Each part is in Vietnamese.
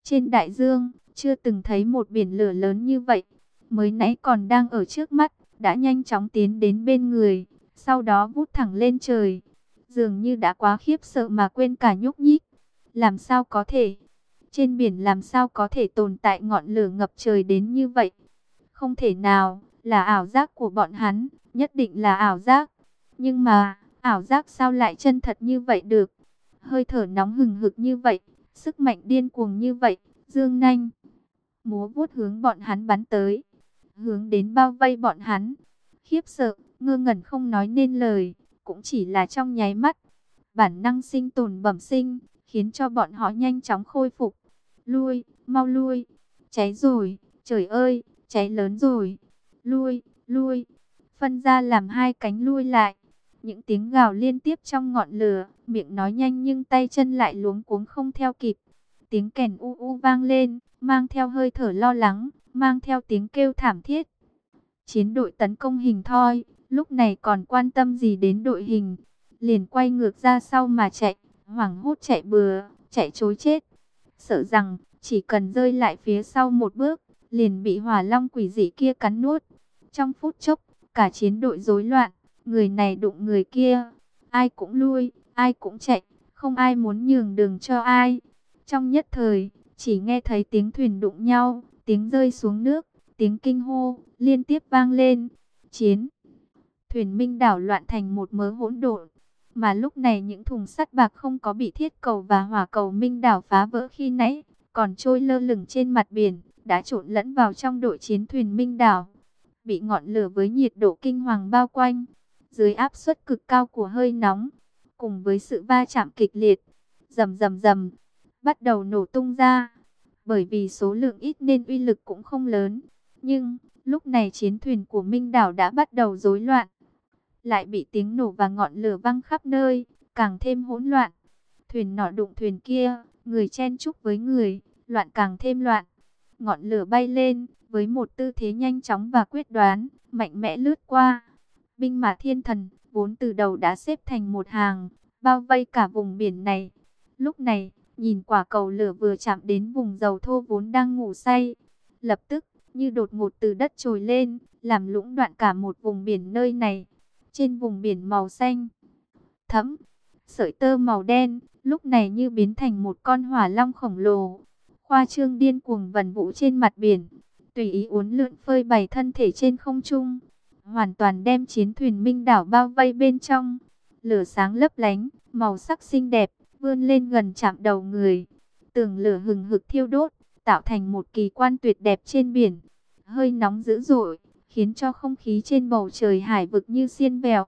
Trên đại dương, chưa từng thấy một biển lửa lớn như vậy. Mới nãy còn đang ở trước mắt, đã nhanh chóng tiến đến bên người, sau đó vút thẳng lên trời. Dường như đã quá khiếp sợ mà quên cả nhúc nhích. Làm sao có thể? Trên biển làm sao có thể tồn tại ngọn lửa ngập trời đến như vậy? Không thể nào, là ảo giác của bọn hắn, nhất định là ảo giác. Nhưng mà, ảo giác sao lại chân thật như vậy được? Hơi thở nóng hừng hực như vậy, sức mạnh điên cuồng như vậy, dương nanh múa vuốt hướng bọn hắn bắn tới, hướng đến bao vây bọn hắn. Khiếp sợ, ngơ ngẩn không nói nên lời, cũng chỉ là trong nháy mắt. Bản năng sinh tồn bẩm sinh, khiến cho bọn họ nhanh chóng khôi phục. Lui, mau lui, cháy rồi, trời ơi, cháy lớn rồi. Lui, lui, phân ra làm hai cánh lui lại. Những tiếng gào liên tiếp trong ngọn lửa, miệng nói nhanh nhưng tay chân lại luống cuống không theo kịp. Tiếng kèn u u vang lên, mang theo hơi thở lo lắng, mang theo tiếng kêu thảm thiết. Chiến đội tấn công hình thoi, lúc này còn quan tâm gì đến đội hình, liền quay ngược ra sau mà chạy, hoảng hốt chạy bừa, chạy trối chết. Sợ rằng, chỉ cần rơi lại phía sau một bước, liền bị hỏa long quỷ dị kia cắn nuốt. Trong phút chốc, cả chiến đội rối loạn, người này đụng người kia, ai cũng lui, ai cũng chạy, không ai muốn nhường đường cho ai. Trong nhất thời, chỉ nghe thấy tiếng thuyền đụng nhau, tiếng rơi xuống nước, tiếng kinh hô liên tiếp vang lên. Chiến thuyền Minh đảo loạn thành một mớ hỗn độn, mà lúc này những thùng sắt bạc không có bị thiết cầu và hỏa cầu Minh đảo phá vỡ khi nãy, còn trôi lơ lửng trên mặt biển, đã trộn lẫn vào trong đội chiến thuyền Minh đảo, bị ngọn lửa với nhiệt độ kinh hoàng bao quanh. Dưới áp suất cực cao của hơi nóng, cùng với sự va chạm kịch liệt, rầm rầm rầm, bắt đầu nổ tung ra. Bởi vì số lượng ít nên uy lực cũng không lớn, nhưng lúc này chiến thuyền của Minh đảo đã bắt đầu rối loạn, lại bị tiếng nổ và ngọn lửa văng khắp nơi, càng thêm hỗn loạn. Thuyền nọ đụng thuyền kia, người chen chúc với người, loạn càng thêm loạn. Ngọn lửa bay lên, với một tư thế nhanh chóng và quyết đoán, mạnh mẽ lướt qua. Binh mã thiên thần, vốn từ đầu đã xếp thành một hàng, bao vây cả vùng biển này. Lúc này, nhìn quả cầu lửa vừa chạm đến vùng dầu thô vốn đang ngủ say, lập tức, như đột ngột từ đất trồi lên, làm lũng đoạn cả một vùng biển nơi này. Trên vùng biển màu xanh thẫm, sợi tơ màu đen, lúc này như biến thành một con hỏa long khổng lồ, khoa trương điên cuồng vần vũ trên mặt biển, tùy ý uốn lượn phơi bày thân thể trên không trung, hoàn toàn đem chiến thuyền Minh đảo bao vây bên trong. Lửa sáng lấp lánh, màu sắc xinh đẹp, vươn lên gần chạm đầu người. Tường lửa hừng hực thiêu đốt, tạo thành một kỳ quan tuyệt đẹp trên biển. Hơi nóng dữ dội, khiến cho không khí trên bầu trời hải vực như xiên vẹo.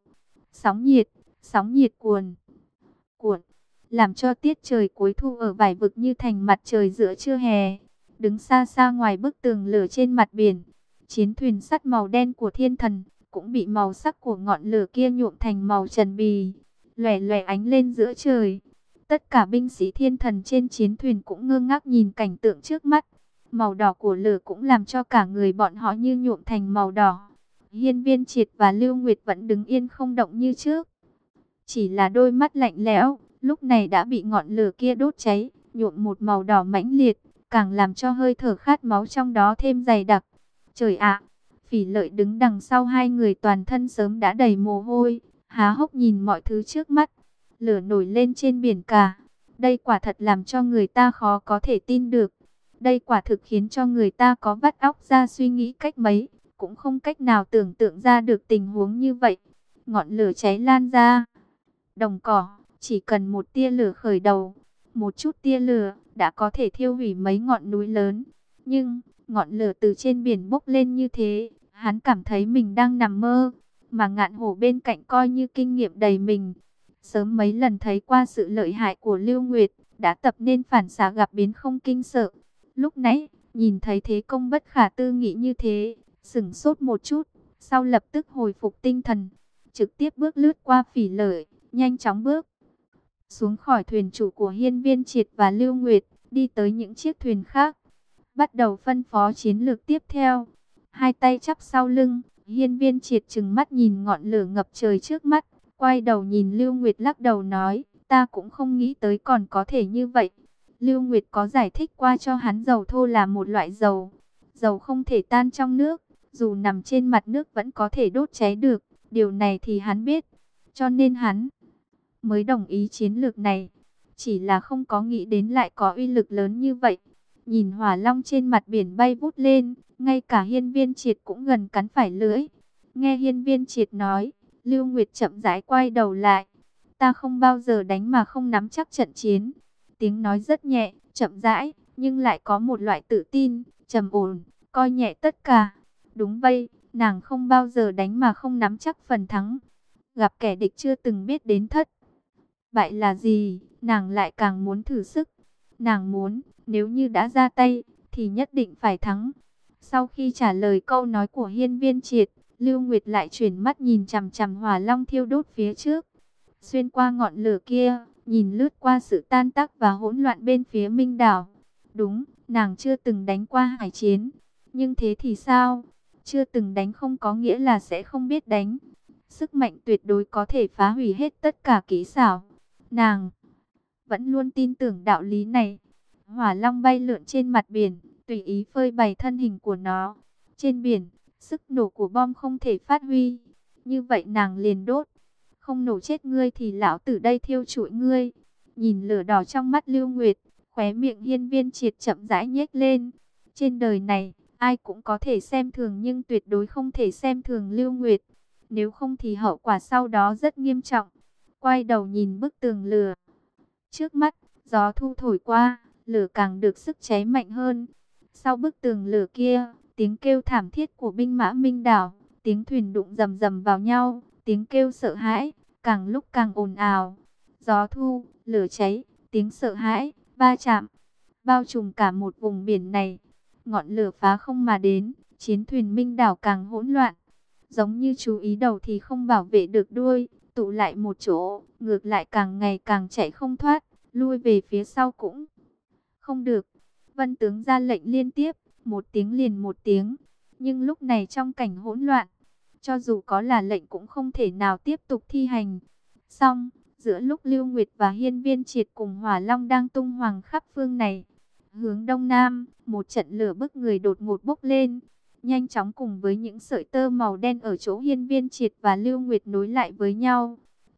Sóng nhiệt cuồn cuộn, làm cho tiết trời cuối thu ở vải vực như thành mặt trời giữa trưa hè. Đứng xa xa ngoài bức tường lửa trên mặt biển, chiến thuyền sắt màu đen của thiên thần cũng bị màu sắc của ngọn lửa kia nhuộm thành màu trần bì, lòe lòe ánh lên giữa trời. Tất cả binh sĩ thiên thần trên chiến thuyền cũng ngơ ngác nhìn cảnh tượng trước mắt. Màu đỏ của lửa cũng làm cho cả người bọn họ như nhuộm thành màu đỏ. Hiên Viên Triệt và Lưu Nguyệt vẫn đứng yên không động như trước. Chỉ là đôi mắt lạnh lẽo, lúc này đã bị ngọn lửa kia đốt cháy, nhuộm một màu đỏ mãnh liệt, càng làm cho hơi thở khát máu trong đó thêm dày đặc. Trời ạ! Phỉ Lợi đứng đằng sau hai người toàn thân sớm đã đầy mồ hôi, há hốc nhìn mọi thứ trước mắt. Lửa nổi lên trên biển cả. Đây quả thật làm cho người ta khó có thể tin được. Đây quả thực khiến cho người ta có vắt óc ra suy nghĩ cách mấy, cũng không cách nào tưởng tượng ra được tình huống như vậy. Ngọn lửa cháy lan ra đồng cỏ, chỉ cần một tia lửa khởi đầu, một chút tia lửa đã có thể thiêu hủy mấy ngọn núi lớn. Nhưng ngọn lửa từ trên biển bốc lên như thế, hắn cảm thấy mình đang nằm mơ, mà Ngạn Hổ bên cạnh coi như kinh nghiệm đầy mình. Sớm mấy lần thấy qua sự lợi hại của Lưu Nguyệt, đã tập nên phản xạ gặp biến không kinh sợ. Lúc nãy, nhìn thấy thế công bất khả tư nghị như thế, sửng sốt một chút, sau lập tức hồi phục tinh thần, trực tiếp bước lướt qua Phỉ Lợi, nhanh chóng bước xuống khỏi thuyền chủ của Hiên Viên Triệt và Lưu Nguyệt, đi tới những chiếc thuyền khác, bắt đầu phân phó chiến lược tiếp theo. Hai tay chắp sau lưng, Hiên Viên Triệt trừng mắt nhìn ngọn lửa ngập trời trước mắt, quay đầu nhìn Lưu Nguyệt lắc đầu nói, ta cũng không nghĩ tới còn có thể như vậy. Lưu Nguyệt có giải thích qua cho hắn dầu thô là một loại dầu. Dầu không thể tan trong nước, dù nằm trên mặt nước vẫn có thể đốt cháy được. Điều này thì hắn biết, cho nên hắn mới đồng ý chiến lược này. Chỉ là không có nghĩ đến lại có uy lực lớn như vậy. Nhìn hỏa long trên mặt biển bay vút lên, ngay cả Hiên Viên Triệt cũng gần cắn phải lưỡi. Nghe Hiên Viên Triệt nói, Lưu Nguyệt chậm rãi quay đầu lại. Ta không bao giờ đánh mà không nắm chắc trận chiến. Tiếng nói rất nhẹ, chậm rãi, nhưng lại có một loại tự tin, trầm ổn, coi nhẹ tất cả. Đúng vậy, nàng không bao giờ đánh mà không nắm chắc phần thắng. Gặp kẻ địch chưa từng biết đến thất bại là gì, nàng lại càng muốn thử sức. Nàng muốn, nếu như đã ra tay, thì nhất định phải thắng. Sau khi trả lời câu nói của Hiên Viên Triệt, Lưu Nguyệt lại chuyển mắt nhìn chằm chằm hỏa long thiêu đốt phía trước. Xuyên qua ngọn lửa kia, nhìn lướt qua sự tan tác và hỗn loạn bên phía Minh đảo. Đúng, nàng chưa từng đánh qua hải chiến. Nhưng thế thì sao? Chưa từng đánh không có nghĩa là sẽ không biết đánh. Sức mạnh tuyệt đối có thể phá hủy hết tất cả kỹ xảo. Nàng vẫn luôn tin tưởng đạo lý này. Hỏa long bay lượn trên mặt biển, tùy ý phơi bày thân hình của nó. Trên biển, sức nổ của bom không thể phát huy. Như vậy nàng liền đốt. Không nổ chết ngươi thì lão tử đây thiêu trụi ngươi. Nhìn lửa đỏ trong mắt Lưu Nguyệt, khóe miệng Hiên Viên Triệt chậm rãi nhếch lên. Trên đời này, ai cũng có thể xem thường nhưng tuyệt đối không thể xem thường Lưu Nguyệt. Nếu không thì hậu quả sau đó rất nghiêm trọng. Quay đầu nhìn bức tường lửa trước mắt, gió thu thổi qua, lửa càng được sức cháy mạnh hơn. Sau bức tường lửa kia, tiếng kêu thảm thiết của binh mã Minh đảo, tiếng thuyền đụng rầm rầm vào nhau, tiếng kêu sợ hãi, càng lúc càng ồn ào. Gió thu, lửa cháy, tiếng sợ hãi, va chạm, bao trùm cả một vùng biển này. Ngọn lửa phá không mà đến, chiến thuyền Minh đảo càng hỗn loạn. Giống như chú ý đầu thì không bảo vệ được đuôi, tụ lại một chỗ, ngược lại càng ngày càng chạy không thoát, lui về phía sau cũng không được. Vân tướng ra lệnh liên tiếp, một tiếng liền một tiếng. Nhưng lúc này trong cảnh hỗn loạn, cho dù có là lệnh cũng không thể nào tiếp tục thi hành. Xong, giữa lúc Lưu Nguyệt và Hiên Viên Triệt cùng Hỏa Long đang tung hoành khắp phương này, hướng đông nam, một trận lửa bức người đột ngột bốc lên. Nhanh chóng cùng với những sợi tơ màu đen ở chỗ Hiên Viên Triệt và Lưu Nguyệt nối lại với nhau.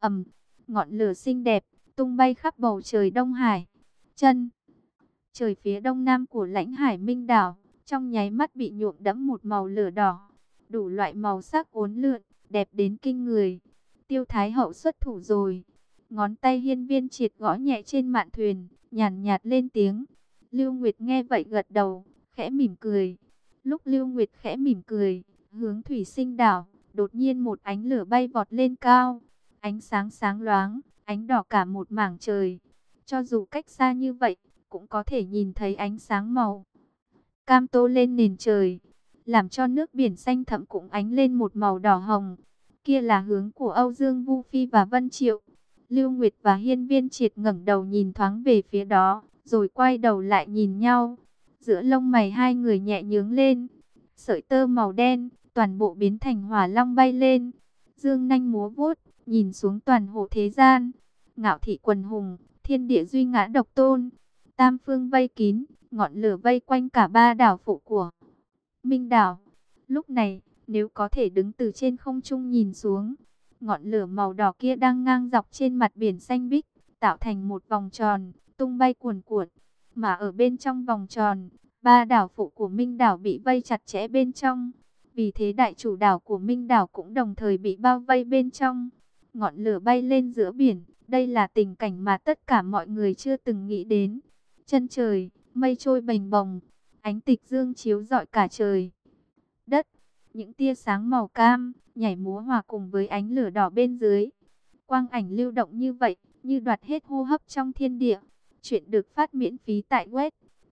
Ngọn lửa xinh đẹp, tung bay khắp bầu trời Đông Hải. Chân trời phía đông nam của lãnh hải Minh đảo, trong nháy mắt bị nhuộm đẫm một màu lửa đỏ. Đủ loại màu sắc uốn lượn, đẹp đến kinh người. Tiêu Thái Hậu xuất thủ rồi. Ngón tay Hiên Viên Triệt gõ nhẹ trên mạn thuyền, nhàn nhạt lên tiếng. Lưu Nguyệt nghe vậy gật đầu, khẽ mỉm cười. Lúc Lưu Nguyệt khẽ mỉm cười, hướng thủy sinh đảo, đột nhiên một ánh lửa bay vọt lên cao. Ánh sáng sáng loáng, ánh đỏ cả một mảng trời. Cho dù cách xa như vậy, cũng có thể nhìn thấy ánh sáng màu cam tô lên nền trời, làm cho nước biển xanh thẫm cũng ánh lên một màu đỏ hồng. Kia là hướng của Âu Dương Vu Phi và Vân Triệu. Lưu Nguyệt và Hiên Viên Triệt ngẩng đầu nhìn thoáng về phía đó, rồi quay đầu lại nhìn nhau. Giữa lông mày hai người nhẹ nhướng lên, sợi tơ màu đen, toàn bộ biến thành hỏa long bay lên. Dương nanh múa vuốt, nhìn xuống toàn hộ thế gian. Ngạo thị quần hùng, thiên địa duy ngã độc tôn. Tam phương vây kín, ngọn lửa vây quanh cả ba đảo phụ của Minh đảo. Lúc này, nếu có thể đứng từ trên không trung nhìn xuống, ngọn lửa màu đỏ kia đang ngang dọc trên mặt biển xanh biếc, tạo thành một vòng tròn, tung bay cuồn cuộn. Mà ở bên trong vòng tròn, ba đảo phụ của Minh đảo bị vây chặt chẽ bên trong. Vì thế đại chủ đảo của Minh đảo cũng đồng thời bị bao vây bên trong. Ngọn lửa bay lên giữa biển, đây là tình cảnh mà tất cả mọi người chưa từng nghĩ đến. Chân trời, mây trôi bềnh bồng, ánh tịch dương chiếu rọi cả trời đất. Những tia sáng màu cam nhảy múa hòa cùng với ánh lửa đỏ bên dưới. Quang ảnh lưu động như vậy, như đoạt hết hô hấp trong thiên địa. Chuyện được phát miễn phí tại web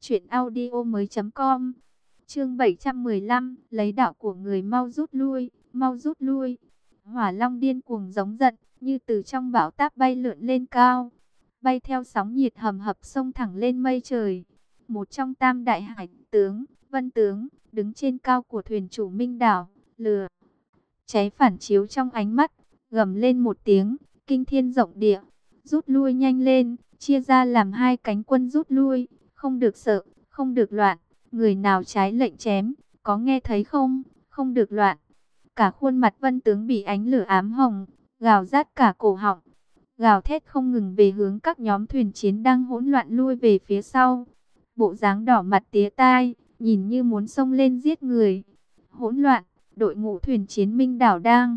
truyệnaudiomoi.com. Chương 715, lấy đạo của người, mau rút lui, mau rút lui. Hỏa Long điên cuồng giống giận, như từ trong bão táp bay lượn lên cao, bay theo sóng nhiệt hầm hập xông thẳng lên mây trời. Một trong tam đại hải tướng, Vân tướng, đứng trên cao của thuyền chủ Minh đảo, lửa cháy phản chiếu trong ánh mắt, gầm lên một tiếng, kinh thiên rộng địa, rút lui nhanh lên, chia ra làm hai cánh quân rút lui, không được sợ, không được loạn, người nào trái lệnh chém, có nghe thấy không, không được loạn. Cả khuôn mặt Vân tướng bị ánh lửa ám hồng, gào rát cả cổ họng, gào thét không ngừng về hướng các nhóm thuyền chiến đang hỗn loạn lui về phía sau. Bộ dáng đỏ mặt tía tai, nhìn như muốn xông lên giết người. Hỗn loạn, đội ngũ thuyền chiến Minh Đảo đang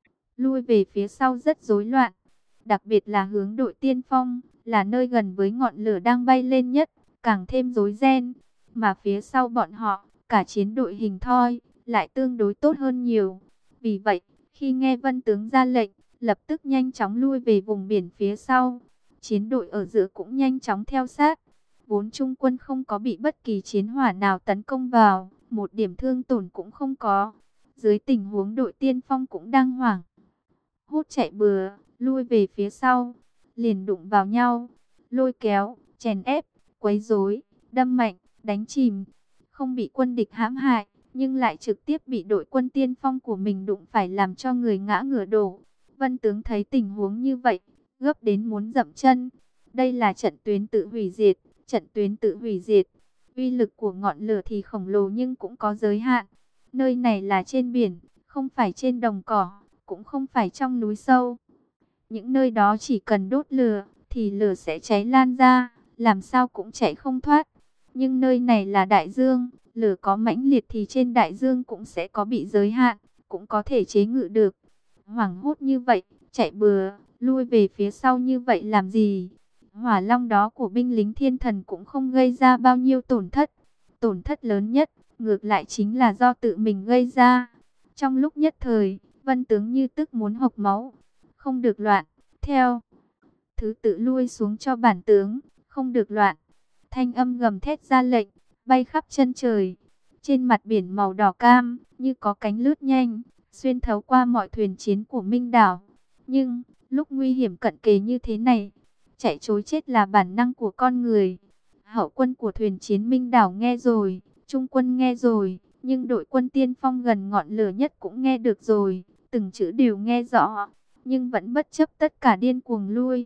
lui về phía sau rất rối loạn. Đặc biệt là hướng đội tiên phong, là nơi gần với ngọn lửa đang bay lên nhất, càng thêm rối ren. Mà phía sau bọn họ, cả chiến đội hình thoi, lại tương đối tốt hơn nhiều. Vì vậy, khi nghe Vân tướng ra lệnh, lập tức nhanh chóng lui về vùng biển phía sau. Chiến đội ở giữa cũng nhanh chóng theo sát. Vốn Trung quân không có bị bất kỳ chiến hỏa nào tấn công vào, một điểm thương tổn cũng không có. Dưới tình huống đội tiên phong cũng đang hoảng hốt chạy bừa, lui về phía sau, liền đụng vào nhau, lôi kéo, chèn ép, quấy rối, đâm mạnh, đánh chìm, không bị quân địch hãm hại, nhưng lại trực tiếp bị đội quân tiên phong của mình đụng phải làm cho người ngã ngửa đổ. Vân tướng thấy tình huống như vậy, gấp đến muốn dậm chân. Đây là trận tuyến tự hủy diệt, trận tuyến tự hủy diệt. Uy lực của ngọn lửa thì khổng lồ nhưng cũng có giới hạn. Nơi này là trên biển, không phải trên đồng cỏ, cũng không phải trong núi sâu. Những nơi đó chỉ cần đốt lửa, thì lửa sẽ cháy lan ra, làm sao cũng chạy không thoát. Nhưng nơi này là đại dương, lửa có mãnh liệt thì trên đại dương cũng sẽ có bị giới hạn, cũng có thể chế ngự được. Hoảng hốt như vậy, chạy bừa, lui về phía sau như vậy làm gì? Hỏa long đó của binh lính thiên thần cũng không gây ra bao nhiêu tổn thất. Tổn thất lớn nhất, ngược lại chính là do tự mình gây ra. Trong lúc nhất thời, Vân tướng như tức muốn hộc máu. Không được loạn, theo thứ tự lui xuống cho bản tướng, không được loạn. Thanh âm gầm thét ra lệnh, bay khắp chân trời. Trên mặt biển màu đỏ cam, như có cánh lướt nhanh, xuyên thấu qua mọi thuyền chiến của Minh Đảo. Nhưng, lúc nguy hiểm cận kề như thế này, chạy trối chết là bản năng của con người. Hậu quân của thuyền chiến Minh Đảo nghe rồi, trung quân nghe rồi, nhưng đội quân tiên phong gần ngọn lửa nhất cũng nghe được rồi, từng chữ đều nghe rõ, nhưng vẫn bất chấp tất cả điên cuồng lui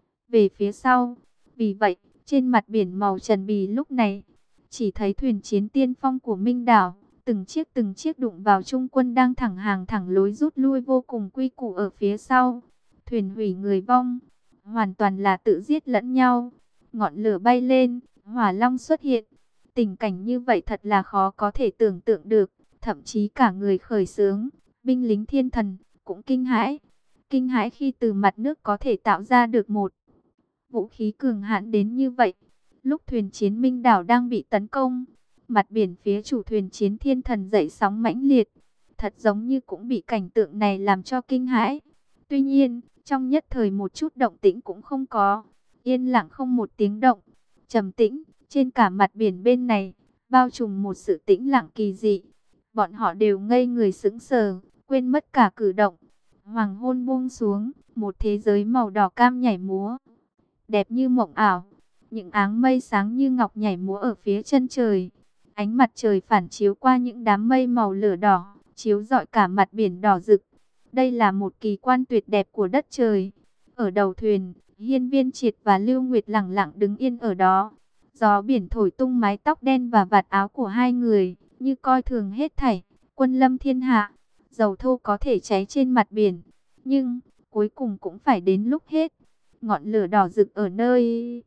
về phía sau. Vì vậy, trên mặt biển màu trần bì lúc này, chỉ thấy thuyền chiến tiên phong của Minh Đảo, từng chiếc đụng vào trung quân đang thẳng hàng thẳng lối rút lui vô cùng quy củ ở phía sau. Thuyền hủy người vong, hoàn toàn là tự giết lẫn nhau. Ngọn lửa bay lên, hỏa long xuất hiện. Tình cảnh như vậy thật là khó có thể tưởng tượng được, thậm chí cả người khởi xướng, binh lính thiên thần, cũng kinh hãi. Kinh hãi khi từ mặt nước có thể tạo ra được một vũ khí cường hãn đến như vậy. Lúc thuyền chiến Minh Đảo đang bị tấn công, mặt biển phía chủ thuyền chiến thiên thần dậy sóng mãnh liệt. Thật giống như cũng bị cảnh tượng này làm cho kinh hãi. Tuy nhiên, trong nhất thời một chút động tĩnh cũng không có. Yên lặng không một tiếng động. Trầm tĩnh, trên cả mặt biển bên này, bao trùm một sự tĩnh lặng kỳ dị. Bọn họ đều ngây người sững sờ, quên mất cả cử động. Hoàng hôn buông xuống, một thế giới màu đỏ cam nhảy múa. Đẹp như mộng ảo. Những áng mây sáng như ngọc nhảy múa ở phía chân trời. Ánh mặt trời phản chiếu qua những đám mây màu lửa đỏ, chiếu rọi cả mặt biển đỏ rực. Đây là một kỳ quan tuyệt đẹp của đất trời. Ở đầu thuyền, Hiên Viên Triệt và Lưu Nguyệt lặng lặng đứng yên ở đó. Gió biển thổi tung mái tóc đen và vạt áo của hai người, như coi thường hết thảy. Quân lâm thiên hạ, dầu thô có thể cháy trên mặt biển, nhưng cuối cùng cũng phải đến lúc hết. Ngọn lửa đỏ rực ở nơi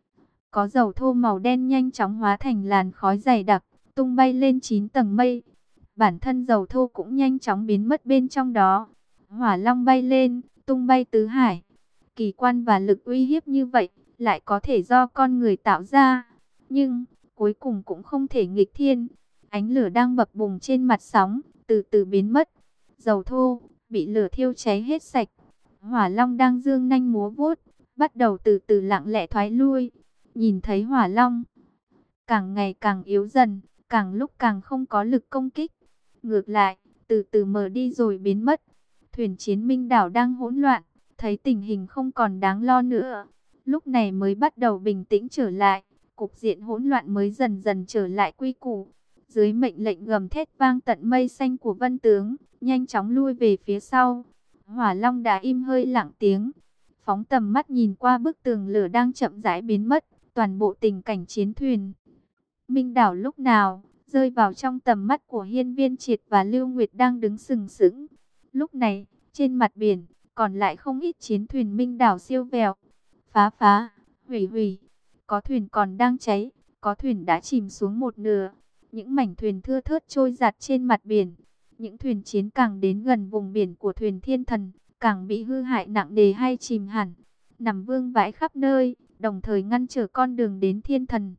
có dầu thô màu đen nhanh chóng hóa thành làn khói dày đặc, tung bay lên 9 tầng mây. Bản thân dầu thô cũng nhanh chóng biến mất bên trong đó. Hỏa long bay lên, tung bay tứ hải. Kỳ quan và lực uy hiếp như vậy, lại có thể do con người tạo ra. Nhưng, cuối cùng cũng không thể nghịch thiên. Ánh lửa đang bập bùng trên mặt sóng, từ từ biến mất. Dầu thô, bị lửa thiêu cháy hết sạch. Hỏa long đang dương nanh múa vuốt, bắt đầu từ từ lặng lẽ thoái lui. Nhìn thấy hỏa long, càng ngày càng yếu dần, càng lúc càng không có lực công kích. Ngược lại, từ từ mờ đi rồi biến mất. Thuyền chiến Minh Đảo đang hỗn loạn, thấy tình hình không còn đáng lo nữa. Lúc này mới bắt đầu bình tĩnh trở lại, cục diện hỗn loạn mới dần dần trở lại quy củ. Dưới mệnh lệnh gầm thét vang tận mây xanh của Vân tướng, nhanh chóng lui về phía sau. Hỏa long đã im hơi lặng tiếng. phóng tầm mắt nhìn qua bức tường lửa đang chậm rãi biến mất, toàn bộ tình cảnh chiến thuyền Minh đảo lúc nào rơi vào trong tầm mắt của Hiên Viên Triệt và Lưu Nguyệt đang đứng sừng sững. Lúc này, trên mặt biển còn lại không ít chiến thuyền Minh đảo siêu vẹo, phá, hủy hủy. Có thuyền còn đang cháy, có thuyền đã chìm xuống một nửa. Những mảnh thuyền thưa thớt trôi giạt trên mặt biển. Những thuyền chiến càng đến gần vùng biển của thuyền Thiên Thần, càng bị hư hại nặng nề hay chìm hẳn, nằm vương vãi khắp nơi, đồng thời ngăn trở con đường đến Thiên Thần.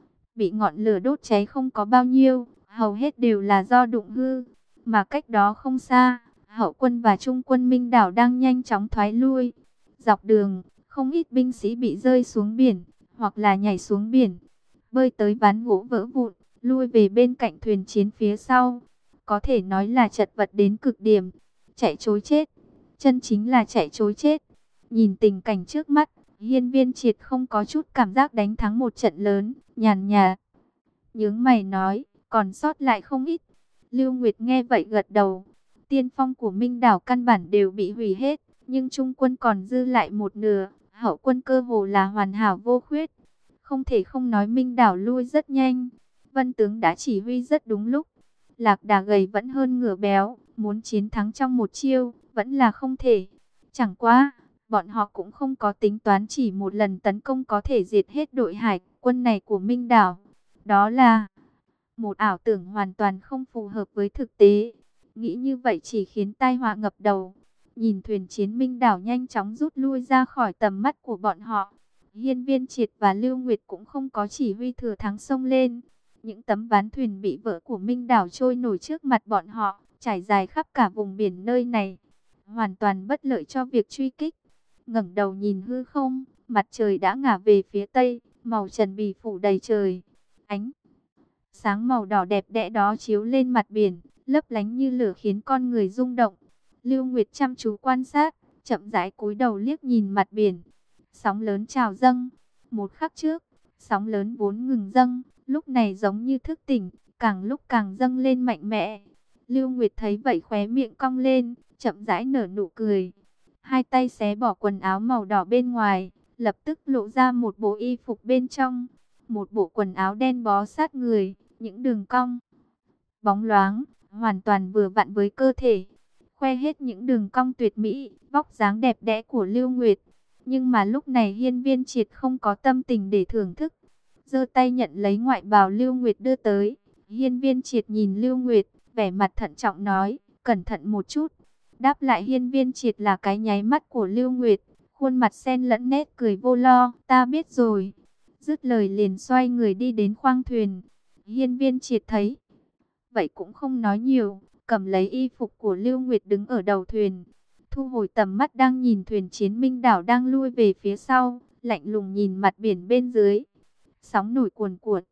Bị ngọn lửa đốt cháy không có bao nhiêu, hầu hết đều là do đụng hư. Mà cách đó không xa, hậu quân và trung quân Minh đảo đang nhanh chóng thoái lui. Dọc đường, không ít binh sĩ bị rơi xuống biển, hoặc là nhảy xuống biển, bơi tới ván gỗ vỡ vụn, lui về bên cạnh thuyền chiến phía sau. Có thể nói là chật vật đến cực điểm, chạy trối chết, chân chính là chạy trối chết. Nhìn tình cảnh trước mắt, Hiên Viên Triệt không có chút cảm giác đánh thắng một trận lớn, nhàn nhạt nhướng mày nói, còn sót lại không ít. Lưu Nguyệt nghe vậy gật đầu. Tiên phong của Minh đảo căn bản đều bị hủy hết, nhưng trung quân còn dư lại một nửa, hậu quân cơ hồ là hoàn hảo vô khuyết. Không thể không nói Minh đảo lui rất nhanh. Vân tướng đã chỉ huy rất đúng lúc. Lạc Đà gầy vẫn hơn ngựa béo, muốn chiến thắng trong một chiêu, vẫn là không thể. Chẳng qua, bọn họ cũng không có tính toán chỉ một lần tấn công có thể diệt hết đội hải quân này của Minh đảo. Đó là một ảo tưởng hoàn toàn không phù hợp với thực tế. Nghĩ như vậy chỉ khiến tai họa ngập đầu. Nhìn thuyền chiến Minh đảo nhanh chóng rút lui ra khỏi tầm mắt của bọn họ, Hiên Viên Triệt và Lưu Nguyệt cũng không có chỉ huy thừa thắng xông lên. Những tấm ván thuyền bị vỡ của Minh đảo trôi nổi trước mặt bọn họ, trải dài khắp cả vùng biển nơi này, hoàn toàn bất lợi cho việc truy kích. Ngẩng đầu nhìn hư không, mặt trời đã ngả về phía tây, màu trần bì phủ đầy trời. Ánh sáng màu đỏ đẹp đẽ đó chiếu lên mặt biển, lấp lánh như lửa khiến con người rung động. Lưu Nguyệt chăm chú quan sát, chậm rãi cúi đầu liếc nhìn mặt biển. Sóng lớn trào dâng. Một khắc trước, sóng lớn vốn ngừng dâng, lúc này giống như thức tỉnh, càng lúc càng dâng lên mạnh mẽ. Lưu Nguyệt thấy vậy khóe miệng cong lên, chậm rãi nở nụ cười. Hai tay xé bỏ quần áo màu đỏ bên ngoài, lập tức lộ ra một bộ y phục bên trong. Một bộ quần áo đen bó sát người, những đường cong bóng loáng, hoàn toàn vừa vặn với cơ thể, khoe hết những đường cong tuyệt mỹ, vóc dáng đẹp đẽ của Lưu Nguyệt. Nhưng mà lúc này Hiên Viên Triệt không có tâm tình để thưởng thức, giơ tay nhận lấy ngoại bào Lưu Nguyệt đưa tới. Hiên Viên Triệt nhìn Lưu Nguyệt, vẻ mặt thận trọng nói, cẩn thận một chút. Đáp lại Hiên Viên Triệt là cái nháy mắt của Lưu Nguyệt, khuôn mặt xen lẫn nét cười vô lo, ta biết rồi. Dứt lời liền xoay người đi đến khoang thuyền. Hiên Viên Triệt thấy vậy cũng không nói nhiều, cầm lấy y phục của Lưu Nguyệt đứng ở đầu thuyền, thu hồi tầm mắt đang nhìn thuyền chiến Minh đảo đang lui về phía sau, lạnh lùng nhìn mặt biển bên dưới. Sóng nổi cuồn cuộn,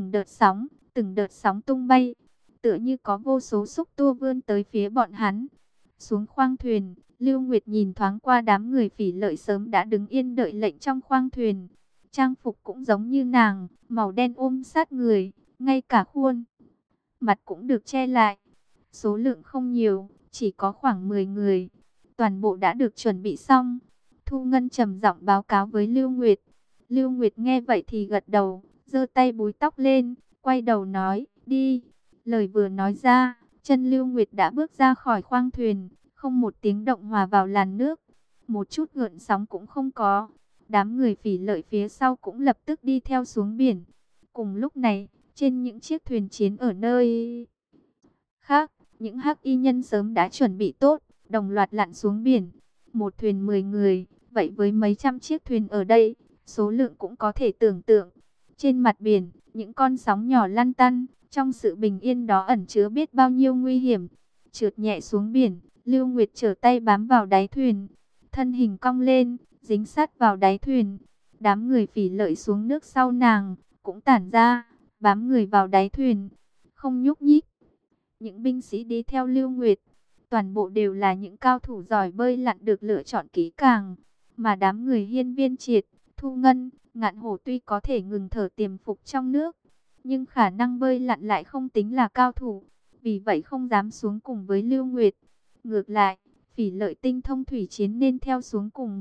từng đợt sóng tung bay, tựa như có vô số xúc tua vươn tới phía bọn hắn. Xuống khoang thuyền, Lưu Nguyệt nhìn thoáng qua đám người Phỉ Lợi sớm đã đứng yên đợi lệnh trong khoang thuyền. Trang phục cũng giống như nàng, màu đen ôm sát người, ngay cả khuôn mặt cũng được che lại. Số lượng không nhiều, chỉ có khoảng 10 người. Toàn bộ đã được chuẩn bị xong. Thu Ngân trầm giọng báo cáo với Lưu Nguyệt. Lưu Nguyệt nghe vậy thì gật đầu, giơ tay búi tóc lên, quay đầu nói, đi. Lời vừa nói ra, chân Lưu Nguyệt đã bước ra khỏi khoang thuyền, không một tiếng động hòa vào làn nước. Một chút gợn sóng cũng không có. Đám người Phỉ Lợi phía sau cũng lập tức đi theo xuống biển. Cùng lúc này, trên những chiếc thuyền chiến ở nơi khác, những hắc y nhân sớm đã chuẩn bị tốt, đồng loạt lặn xuống biển. Một thuyền 10 người, vậy với mấy trăm chiếc thuyền ở đây, số lượng cũng có thể tưởng tượng. Trên mặt biển, những con sóng nhỏ lăn tăn, trong sự bình yên đó ẩn chứa biết bao nhiêu nguy hiểm. Trượt nhẹ xuống biển, Lưu Nguyệt trở tay bám vào đáy thuyền, thân hình cong lên, dính sát vào đáy thuyền. Đám người Phỉ Lợi xuống nước sau nàng, cũng tản ra, bám người vào đáy thuyền, không nhúc nhích. Những binh sĩ đi theo Lưu Nguyệt, toàn bộ đều là những cao thủ giỏi bơi lặn được lựa chọn kỹ càng. Mà đám người Hiên Viên Triệt, Thu Ngân, Ngạn Hổ tuy có thể ngừng thở tiềm phục trong nước, nhưng khả năng bơi lặn lại không tính là cao thủ, vì vậy không dám xuống cùng với Lưu Nguyệt. Ngược lại, Phỉ Lợi tinh thông thủy chiến nên theo xuống cùng.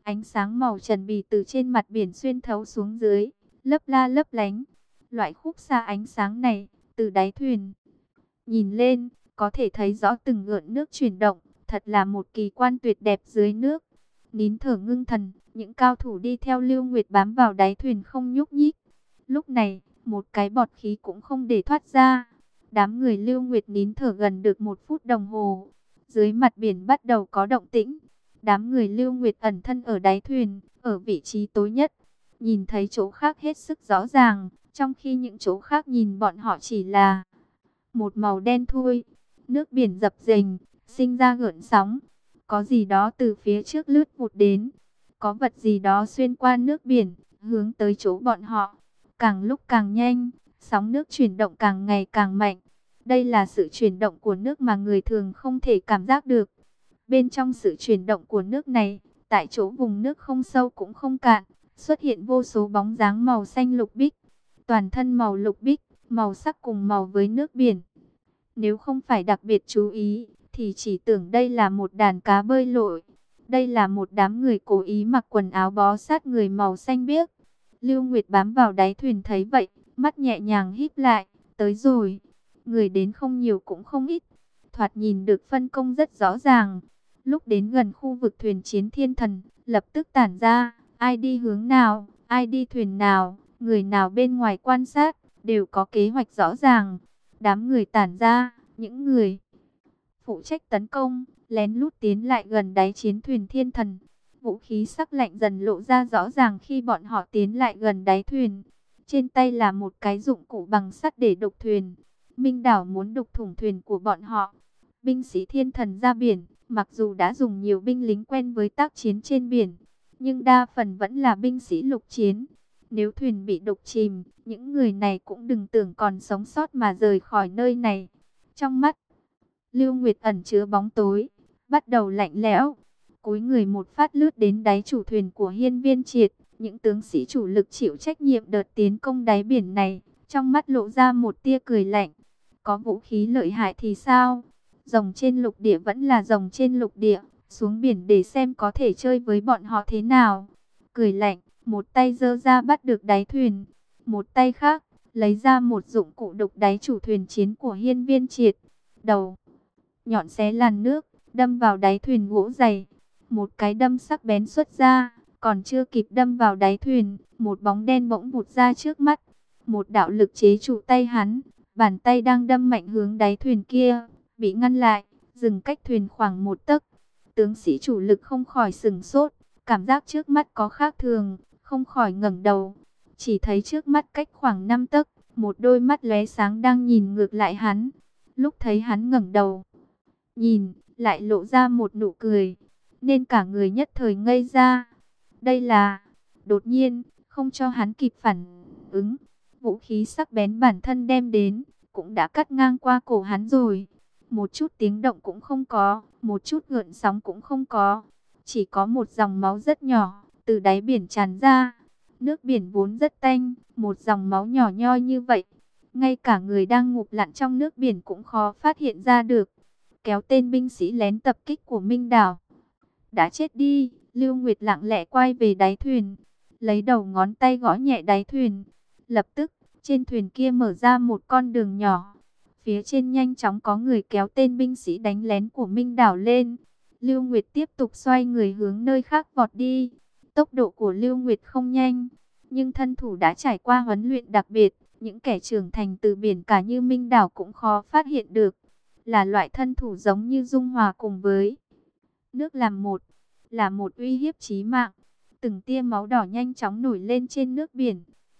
Ánh sáng màu trần bì từ trên mặt biển xuyên thấu xuống dưới, lấp la lấp lánh. Loại khúc xạ ánh sáng này, từ đáy thuyền nhìn lên, có thể thấy rõ từng gợn nước chuyển động, thật là một kỳ quan tuyệt đẹp dưới nước. Nín thở ngưng thần, những cao thủ đi theo Lưu Nguyệt bám vào đáy thuyền không nhúc nhích. Lúc này, một cái bọt khí cũng không để thoát ra. Đám người Lưu Nguyệt nín thở gần được 1 phút đồng hồ. Dưới mặt biển bắt đầu có động tĩnh. Đám người Lưu Nguyệt ẩn thân ở đáy thuyền, ở vị trí tối nhất. Nhìn thấy chỗ khác hết sức rõ ràng, trong khi những chỗ khác nhìn bọn họ chỉ là một màu đen thui. Nước biển dập dềnh, sinh ra gợn sóng. Có gì đó từ phía trước lướt vụt đến. Có vật gì đó xuyên qua nước biển, hướng tới chỗ bọn họ. Càng lúc càng nhanh, sóng nước chuyển động càng ngày càng mạnh. Đây là sự chuyển động của nước mà người thường không thể cảm giác được. Bên trong sự chuyển động của nước này, tại chỗ vùng nước không sâu cũng không cạn, xuất hiện vô số bóng dáng màu xanh lục bích. Toàn thân màu lục bích, màu sắc cùng màu với nước biển. Nếu không phải đặc biệt chú ý, thì chỉ tưởng đây là một đàn cá bơi lội. Đây là một đám người cố ý mặc quần áo bó sát người màu xanh biếc. Lưu Nguyệt bám vào đáy thuyền thấy vậy, mắt nhẹ nhàng híp lại, tới rồi. Người đến không nhiều cũng không ít, thoạt nhìn được phân công rất rõ ràng. Lúc đến gần khu vực thuyền chiến thiên thần, lập tức tản ra, ai đi hướng nào, ai đi thuyền nào, người nào bên ngoài quan sát, đều có kế hoạch rõ ràng. Đám người tản ra, những người phụ trách tấn công, lén lút tiến lại gần đáy chiến thuyền thiên thần. Vũ khí sắc lạnh dần lộ ra rõ ràng khi bọn họ tiến lại gần đáy thuyền. Trên tay là một cái dụng cụ bằng sắt để đục thuyền. Minh Đảo muốn đục thủng thuyền của bọn họ. Binh sĩ thiên thần ra biển, mặc dù đã dùng nhiều binh lính quen với tác chiến trên biển, nhưng đa phần vẫn là binh sĩ lục chiến. Nếu thuyền bị đục chìm, những người này cũng đừng tưởng còn sống sót mà rời khỏi nơi này. Trong mắt Lưu Nguyệt ẩn chứa bóng tối, bắt đầu lạnh lẽo. Cúi người một phát lướt đến đáy chủ thuyền của Hiên Viên Triệt. Những tướng sĩ chủ lực chịu trách nhiệm đợt tiến công đáy biển này, trong mắt lộ ra một tia cười lạnh. Có vũ khí lợi hại thì sao? Rồng trên lục địa vẫn là rồng trên lục địa, xuống biển để xem có thể chơi với bọn họ thế nào. Cười lạnh, một tay giơ ra bắt được đáy thuyền, một tay khác lấy ra một dụng cụ đục đáy chủ thuyền chiến của Hiên Viên Triệt. Đầu nhọn xé làn nước, đâm vào đáy thuyền gỗ dày. Một cái đâm sắc bén xuất ra, còn chưa kịp đâm vào đáy thuyền, một bóng đen bỗng vụt ra trước mắt. Một đạo lực chế trụ tay hắn, bàn tay đang đâm mạnh hướng đáy thuyền kia, bị ngăn lại, dừng cách thuyền khoảng 1 tấc. Tướng sĩ chủ lực không khỏi sửng sốt, cảm giác trước mắt có khác thường, không khỏi ngẩng đầu. Chỉ thấy trước mắt cách khoảng 5 tấc, một đôi mắt lóe sáng đang nhìn ngược lại hắn. Lúc thấy hắn ngẩng đầu, nhìn, lại lộ ra một nụ cười, nên cả người nhất thời ngây ra. Đây là... Đột nhiên, không cho hắn kịp phản ứng, vũ khí sắc bén bản thân đem đến, cũng đã cắt ngang qua cổ hắn rồi. Một chút tiếng động cũng không có, một chút gợn sóng cũng không có. Chỉ có một dòng máu rất nhỏ, từ đáy biển tràn ra. Nước biển vốn rất tanh, một dòng máu nhỏ nhoi như vậy, ngay cả người đang ngụp lặn trong nước biển cũng khó phát hiện ra được. Kéo tên binh sĩ lén tập kích của Minh Đảo đã chết đi. Lưu Nguyệt lặng lẽ quay về đáy thuyền, lấy đầu ngón tay gõ nhẹ đáy thuyền. Lập tức, trên thuyền kia mở ra một con đường nhỏ. Phía trên nhanh chóng có người kéo tên binh sĩ đánh lén của Minh Đảo lên. Lưu Nguyệt tiếp tục xoay người hướng nơi khác vọt đi. Tốc độ của Lưu Nguyệt không nhanh, nhưng thân thủ đã trải qua huấn luyện đặc biệt. Những kẻ trưởng thành từ biển cả như Minh Đảo cũng khó phát hiện được. Là loại thân thủ giống như dung hòa cùng với nước làm một, là một uy hiếp chí mạng. Từng tia máu đỏ nhanh chóng nổi lên trên nước biển.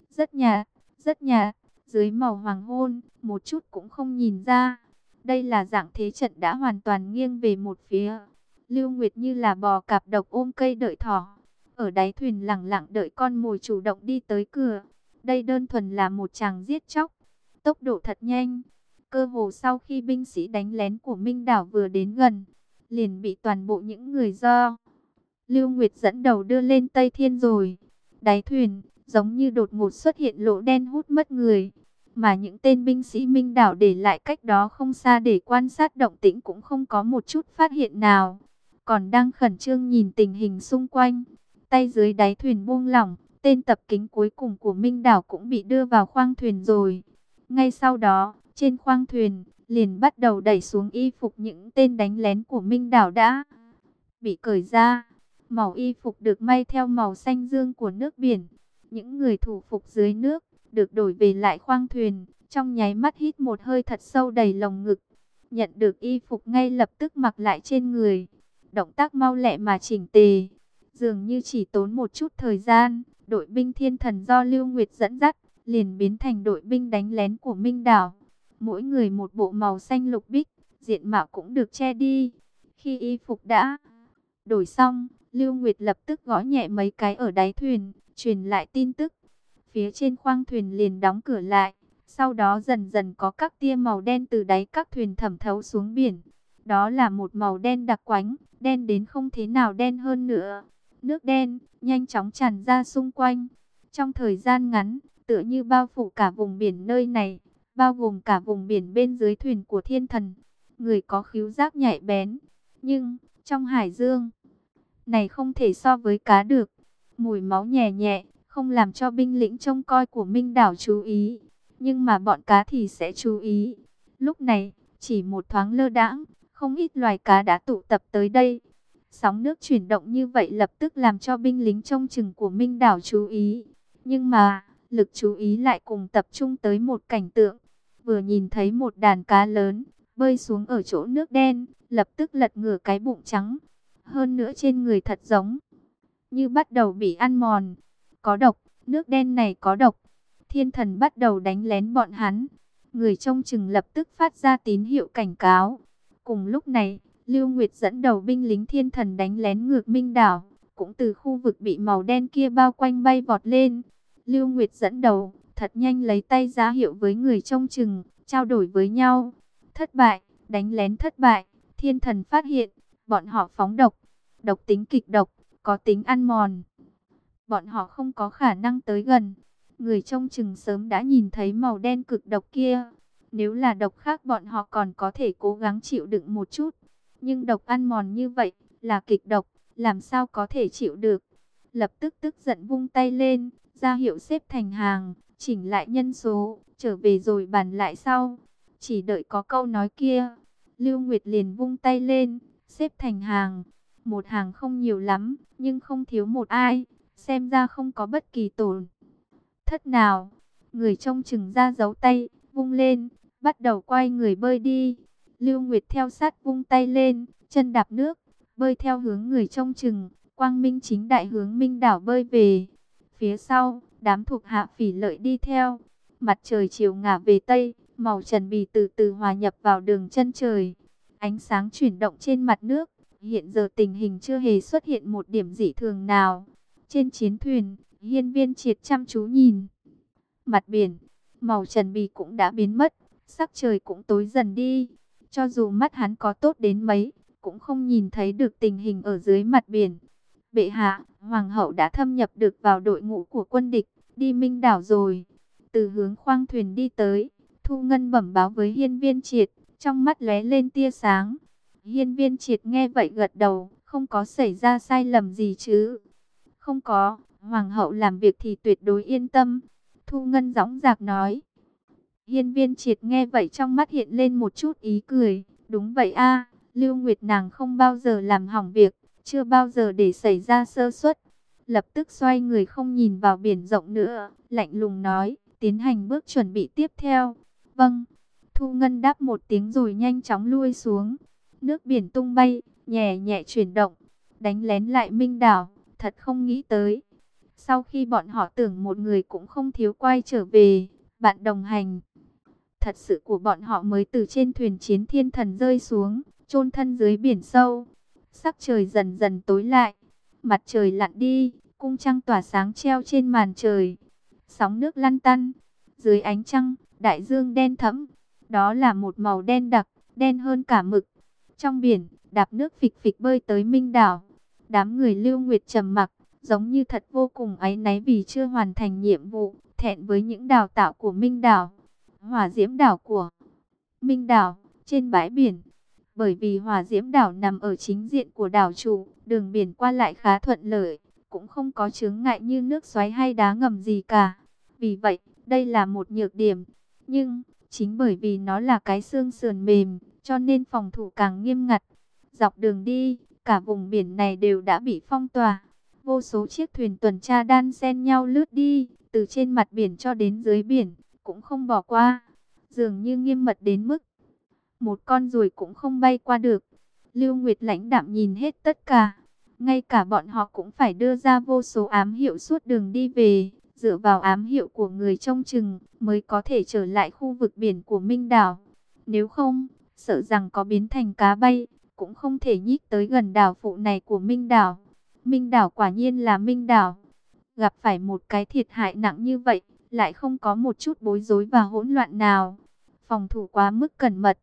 Rất nhạt, dưới màu hoàng hôn, một chút cũng không nhìn ra. Đây là dạng thế trận đã hoàn toàn nghiêng về một phía. Lưu Nguyệt như là bò cạp độc ôm cây đợi thỏ. Ở đáy thuyền lẳng lặng đợi con mồi chủ động đi tới cửa. Đây đơn thuần là một tràng giết chóc. Tốc độ thật nhanh. Cơ hồ sau khi binh sĩ đánh lén của Minh Đảo vừa đến gần, liền bị toàn bộ những người do Lưu Nguyệt dẫn đầu đưa lên Tây Thiên rồi. Đáy thuyền giống như đột ngột xuất hiện lỗ đen hút mất người, mà những tên binh sĩ Minh Đảo để lại cách đó không xa để quan sát động tĩnh cũng không có một chút phát hiện nào, còn đang khẩn trương nhìn tình hình xung quanh. tay dưới đáy thuyền buông lỏng, tên tập kính cuối cùng của Minh Đảo cũng bị đưa vào khoang thuyền rồi. Ngay sau đó, trên khoang thuyền, liền bắt đầu đẩy xuống y phục những tên đánh lén của Minh Đảo đã bị cởi ra. Màu y phục được may theo màu xanh dương của nước biển. Những người thủ phục dưới nước, được đổi về lại khoang thuyền, trong nháy mắt hít một hơi thật sâu đầy lồng ngực. Nhận được y phục ngay lập tức mặc lại trên người. Động tác mau lẹ mà chỉnh tề. Dường như chỉ tốn một chút thời gian, đội binh thiên thần do Lưu Nguyệt dẫn dắt, liền biến thành đội binh đánh lén của Minh Đảo. Mỗi người một bộ màu xanh lục bích, diện mạo cũng được che đi. Khi y phục đã đổi xong, Lưu Nguyệt lập tức gõ nhẹ mấy cái ở đáy thuyền, truyền lại tin tức. Phía trên khoang thuyền liền đóng cửa lại, sau đó dần dần có các tia màu đen từ đáy các thuyền thẩm thấu xuống biển. Đó là một màu đen đặc quánh, đen đến không thế nào đen hơn nữa. Nước đen nhanh chóng tràn ra xung quanh. Trong thời gian ngắn, tựa như bao phủ cả vùng biển nơi này, bao gồm cả vùng biển bên dưới thuyền của thiên thần. Người có khứu giác nhạy bén, nhưng trong hải dương này không thể so với cá được. Mùi máu nhẹ nhẹ, không làm cho binh lĩnh trông coi của Minh Đảo chú ý, nhưng mà bọn cá thì sẽ chú ý. Lúc này, chỉ một thoáng lơ đãng, không ít loài cá đã tụ tập tới đây. Sóng nước chuyển động như vậy lập tức làm cho binh lính trông chừng của Minh Đảo chú ý. Nhưng mà, lực chú ý lại cùng tập trung tới một cảnh tượng. Vừa nhìn thấy một đàn cá lớn, bơi xuống ở chỗ nước đen, lập tức lật ngửa cái bụng trắng. Hơn nữa trên người thật giống như bắt đầu bị ăn mòn. Có độc, nước đen này có độc. Thiên thần bắt đầu đánh lén bọn hắn. Người trông chừng lập tức phát ra tín hiệu cảnh cáo. Cùng lúc này, Lưu Nguyệt dẫn đầu binh lính thiên thần đánh lén ngược Minh Đảo, cũng từ khu vực bị màu đen kia bao quanh bay vọt lên. Lưu Nguyệt dẫn đầu, thật nhanh lấy tay ra hiệu với người trông chừng, trao đổi với nhau. Thất bại, đánh lén thất bại, thiên thần phát hiện, bọn họ phóng độc, độc tính kịch độc, có tính ăn mòn. Bọn họ không có khả năng tới gần. Người trông chừng sớm đã nhìn thấy màu đen cực độc kia. Nếu là độc khác bọn họ còn có thể cố gắng chịu đựng một chút. Nhưng độc ăn mòn như vậy, là kịch độc, làm sao có thể chịu được. Lập tức tức giận vung tay lên, ra hiệu xếp thành hàng, chỉnh lại nhân số, trở về rồi bàn lại sau. Chỉ đợi có câu nói kia, Lưu Nguyệt liền vung tay lên, xếp thành hàng. Một hàng không nhiều lắm, nhưng không thiếu một ai, xem ra không có bất kỳ tổn thất nào. Người trông chừng ra giấu tay, vung lên, bắt đầu quay người bơi đi. Lưu Nguyệt theo sát vung tay lên, chân đạp nước, bơi theo hướng người trông chừng, quang minh chính đại hướng Minh Đảo bơi về. Phía sau, đám thuộc hạ Phỉ Lợi đi theo. Mặt trời chiều ngả về tây, màu trần bì từ từ hòa nhập vào đường chân trời. Ánh sáng chuyển động trên mặt nước. Hiện giờ tình hình chưa hề xuất hiện một điểm dị thường nào. Trên chiến thuyền, Hiên Viên Triệt chăm chú nhìn mặt biển, màu trần bì cũng đã biến mất, sắc trời cũng tối dần đi. Cho dù mắt hắn có tốt đến mấy, cũng không nhìn thấy được tình hình ở dưới mặt biển. Bệ hạ, hoàng hậu đã thâm nhập được vào đội ngũ của quân địch, đi Minh Đảo rồi. Từ hướng khoang thuyền đi tới, Thu Ngân bẩm báo với Hiên Viên Triệt, trong mắt lóe lên tia sáng. Hiên Viên Triệt nghe vậy gật đầu, không có xảy ra sai lầm gì chứ? Không có, hoàng hậu làm việc thì tuyệt đối yên tâm. Thu Ngân dõng dạc nói. Hiên Viên Triệt nghe vậy trong mắt hiện lên một chút ý cười. Đúng vậy a, Lưu Nguyệt nàng không bao giờ làm hỏng việc, chưa bao giờ để xảy ra sơ suất. Lập tức xoay người không nhìn vào biển rộng nữa, lạnh lùng nói, tiến hành bước chuẩn bị tiếp theo. Vâng. Thu Ngân đáp một tiếng rồi nhanh chóng lui xuống. Nước biển tung bay, nhẹ nhẹ chuyển động, đánh lén lại Minh Đảo, thật không nghĩ tới. Sau khi bọn họ tưởng một người cũng không thiếu quay trở về, bạn đồng hành thật sự của bọn họ mới từ trên thuyền chiến thiên thần rơi xuống, chôn thân dưới biển sâu. Sắc trời dần dần tối lại, mặt trời lặn đi, cung trăng tỏa sáng treo trên màn trời. Sóng nước lăn tăn, dưới ánh trăng, đại dương đen thẫm, đó là một màu đen đặc, đen hơn cả mực. Trong biển, đạp nước phịch phịch bơi tới Minh Đảo. Đám người Lưu Nguyệt trầm mặc, giống như thật vô cùng áy náy vì chưa hoàn thành nhiệm vụ, thẹn với những đào tạo của Minh Đảo. Hỏa Diễm Đảo của Minh Đảo, trên bãi biển. Bởi vì Hỏa Diễm Đảo nằm ở chính diện của đảo chủ, đường biển qua lại khá thuận lợi, cũng không có chướng ngại như nước xoáy hay đá ngầm gì cả. Vì vậy, đây là một nhược điểm. Nhưng, chính bởi vì nó là cái xương sườn mềm, cho nên phòng thủ càng nghiêm ngặt. Dọc đường đi, cả vùng biển này đều đã bị phong tỏa. Vô số chiếc thuyền tuần tra đan xen nhau lướt đi, từ trên mặt biển cho đến dưới biển, cũng không bỏ qua. Dường như nghiêm mật đến mức một con ruồi cũng không bay qua được. Lưu Nguyệt lãnh đạm nhìn hết tất cả. Ngay cả bọn họ cũng phải đưa ra vô số ám hiệu suốt đường đi về. Dựa vào ám hiệu của người trông chừng mới có thể trở lại khu vực biển của Minh Đảo. Nếu không, sợ rằng có biến thành cá bay, cũng không thể nhích tới gần đảo phụ này của Minh Đảo. Minh Đảo quả nhiên là Minh Đảo. Gặp phải một cái thiệt hại nặng như vậy, lại không có một chút bối rối và hỗn loạn nào. Phòng thủ quá mức cẩn mật.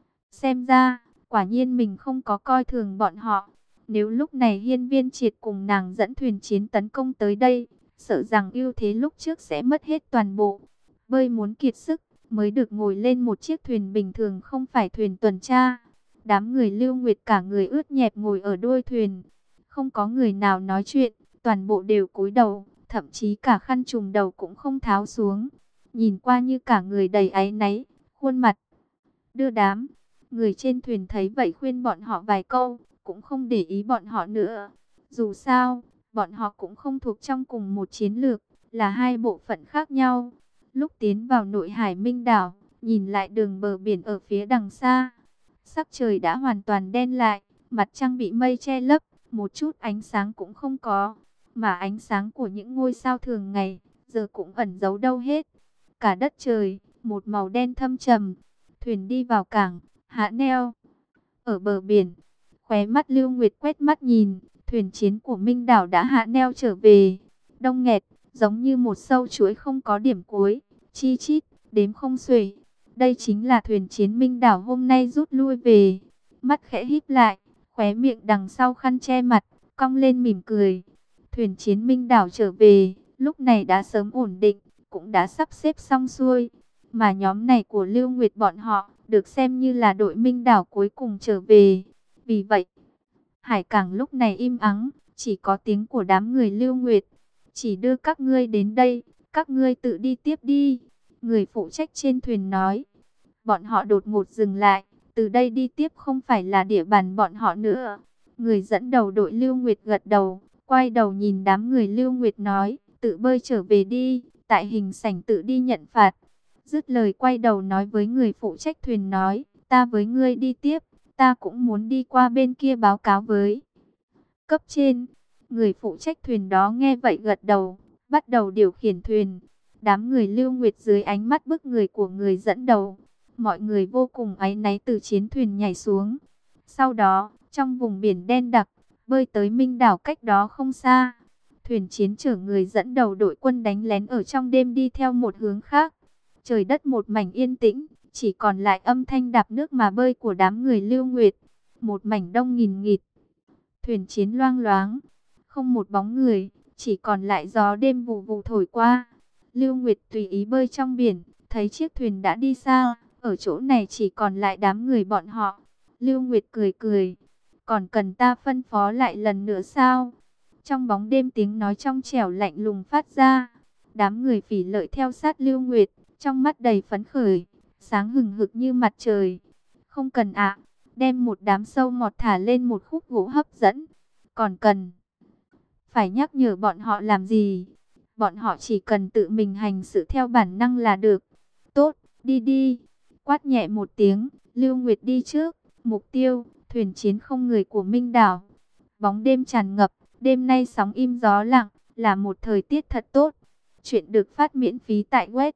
Xem ra, quả nhiên mình không có coi thường bọn họ. Nếu lúc này Hiên Viên Triệt cùng nàng dẫn thuyền chiến tấn công tới đây, sợ rằng ưu thế lúc trước sẽ mất hết toàn bộ. Bơi muốn kiệt sức, mới được ngồi lên một chiếc thuyền bình thường không phải thuyền tuần tra. Đám người Lưu Nguyệt cả người ướt nhẹp ngồi ở đuôi thuyền. Không có người nào nói chuyện, toàn bộ đều cúi đầu, thậm chí cả khăn trùm đầu cũng không tháo xuống. Nhìn qua như cả người đầy áy náy, khuôn mặt đưa đám. Người trên thuyền thấy vậy khuyên bọn họ vài câu, cũng không để ý bọn họ nữa. Dù sao, bọn họ cũng không thuộc trong cùng một chiến lược, là hai bộ phận khác nhau. Lúc tiến vào nội hải Minh Đảo, nhìn lại đường bờ biển ở phía đằng xa. Sắc trời đã hoàn toàn đen lại, mặt trăng bị mây che lấp, một chút ánh sáng cũng không có. Mà ánh sáng của những ngôi sao thường ngày, giờ cũng ẩn giấu đâu hết. Cả đất trời, một màu đen thâm trầm. Thuyền đi vào cảng, hạ neo. Ở bờ biển, khóe mắt Lưu Nguyệt quét mắt nhìn, thuyền chiến của Minh Đảo đã hạ neo trở về. Đông nghẹt, giống như một sâu chuỗi không có điểm cuối, chi chít, đếm không xuể. Đây chính là thuyền chiến Minh Đảo hôm nay rút lui về. Mắt khẽ híp lại, khóe miệng đằng sau khăn che mặt, cong lên mỉm cười. Thuyền chiến Minh Đảo trở về, lúc này đã sớm ổn định, cũng đã sắp xếp xong xuôi. Mà nhóm này của Lưu Nguyệt bọn họ, được xem như là đội Minh Đảo cuối cùng trở về. Vì vậy, hải cảng lúc này im ắng, chỉ có tiếng của đám người Lưu Nguyệt. Chỉ đưa các ngươi đến đây, các ngươi tự đi tiếp đi. Người phụ trách trên thuyền nói. Bọn họ đột ngột dừng lại, từ đây đi tiếp không phải là địa bàn bọn họ nữa. Người dẫn đầu đội Lưu Nguyệt gật đầu, quay đầu nhìn đám người Lưu Nguyệt nói, tự bơi trở về đi, tại hình sảnh tự đi nhận phạt. Dứt lời quay đầu nói với người phụ trách thuyền nói, ta với ngươi đi tiếp, ta cũng muốn đi qua bên kia báo cáo với cấp trên. Người phụ trách thuyền đó nghe vậy gật đầu, bắt đầu điều khiển thuyền. Đám người Lưu Nguyệt dưới ánh mắt bức người của người dẫn đầu, mọi người vô cùng áy náy từ chiến thuyền nhảy xuống. Sau đó, trong vùng biển đen đặc, bơi tới Minh Đảo cách đó không xa. Thuyền chiến chở người dẫn đầu đội quân đánh lén ở trong đêm đi theo một hướng khác. Trời đất một mảnh yên tĩnh, chỉ còn lại âm thanh đạp nước mà bơi của đám người Lưu Nguyệt. Một mảnh đông nghìn nghịt. Thuyền chiến loang loáng, không một bóng người, chỉ còn lại gió đêm vù vù thổi qua. Lưu Nguyệt tùy ý bơi trong biển, thấy chiếc thuyền đã đi xa, ở chỗ này chỉ còn lại đám người bọn họ. Lưu Nguyệt cười cười, còn cần ta phân phó lại lần nữa sao? Trong bóng đêm tiếng nói trong trẻo lạnh lùng phát ra. Đám người Phỉ Lợi theo sát Lưu Nguyệt, trong mắt đầy phấn khởi, sáng hừng hực như mặt trời. Không cần ạ, đem một đám sâu mọt thả lên một khúc gỗ hấp dẫn. Còn cần phải nhắc nhở bọn họ làm gì? Bọn họ chỉ cần tự mình hành sự theo bản năng là được. Tốt, đi đi. Quát nhẹ một tiếng, Lưu Nguyệt đi trước. Mục tiêu, thuyền chiến không người của Minh Đảo. Bóng đêm tràn ngập, đêm nay sóng im gió lặng, là một thời tiết thật tốt. Chuyện được phát miễn phí tại web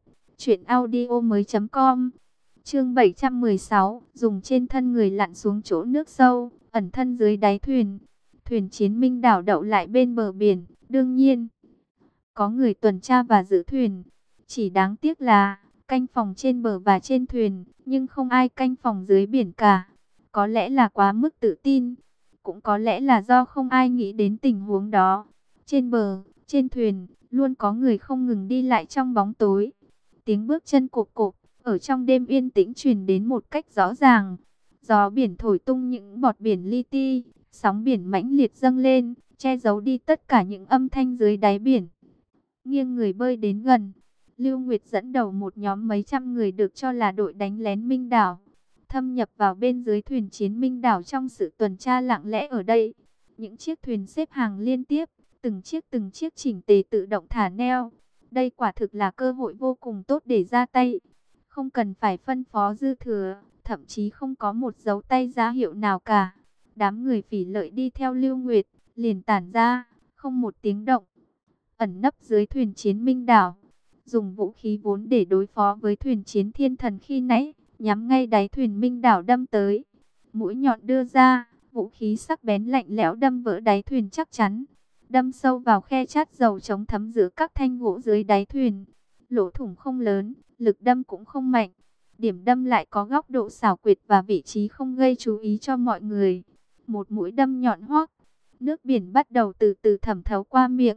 truyệnaudiomoi.com. Chương 716, dùng trên thân người lặn xuống chỗ nước sâu, ẩn thân dưới đáy thuyền. Thuyền chiến Minh Đảo đậu lại bên bờ biển, đương nhiên có người tuần tra và giữ thuyền. Chỉ đáng tiếc là canh phòng trên bờ và trên thuyền, nhưng không ai canh phòng dưới biển cả. Có lẽ là quá mức tự tin, cũng có lẽ là do không ai nghĩ đến tình huống đó. Trên bờ, trên thuyền, luôn có người không ngừng đi lại trong bóng tối. Tiếng bước chân cộp cộp, ở trong đêm yên tĩnh truyền đến một cách rõ ràng. Gió biển thổi tung những bọt biển li ti, sóng biển mãnh liệt dâng lên, che giấu đi tất cả những âm thanh dưới đáy biển. Nghiêng người bơi đến gần, Lưu Nguyệt dẫn đầu một nhóm mấy trăm người được cho là đội đánh lén Minh đảo, thâm nhập vào bên dưới thuyền chiến Minh đảo trong sự tuần tra lặng lẽ ở đây. Những chiếc thuyền xếp hàng liên tiếp, từng chiếc chỉnh tề tự động thả neo. Đây quả thực là cơ hội vô cùng tốt để ra tay. Không cần phải phân phó dư thừa, thậm chí không có một dấu tay giá hiệu nào cả. Đám người Phỉ Lợi đi theo Lưu Nguyệt, liền tản ra, không một tiếng động, ẩn nấp dưới thuyền chiến Minh đảo. Dùng vũ khí vốn để đối phó với thuyền chiến Thiên Thần khi nãy, nhắm ngay đáy thuyền Minh đảo đâm tới. Mũi nhọn đưa ra, vũ khí sắc bén lạnh lẽo đâm vỡ đáy thuyền chắc chắn, đâm sâu vào khe chát dầu chống thấm giữa các thanh gỗ dưới đáy thuyền. Lỗ thủng không lớn, lực đâm cũng không mạnh. Điểm đâm lại có góc độ xảo quyệt và vị trí không gây chú ý cho mọi người. Một mũi đâm nhọn hoắt, nước biển bắt đầu từ từ thẩm thấu qua miệng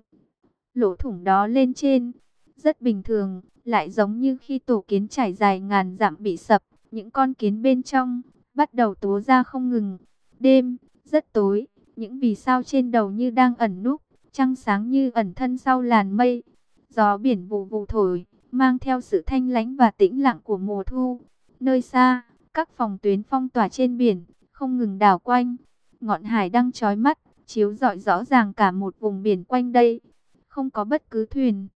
lỗ thủng đó lên trên. Rất bình thường, lại giống như khi tổ kiến trải dài ngàn dặm bị sập, những con kiến bên trong bắt đầu túa ra không ngừng. Đêm rất tối, những vì sao trên đầu như đang ẩn núp, trăng sáng như ẩn thân sau làn mây. Gió biển vù vù thổi, mang theo sự thanh lãnh và tĩnh lặng của mùa thu. Nơi xa, các phòng tuyến phong tỏa trên biển không ngừng đảo quanh. Ngọn hải đăng chói mắt, chiếu rọi rõ ràng cả một vùng biển quanh đây. Không có bất cứ thuyền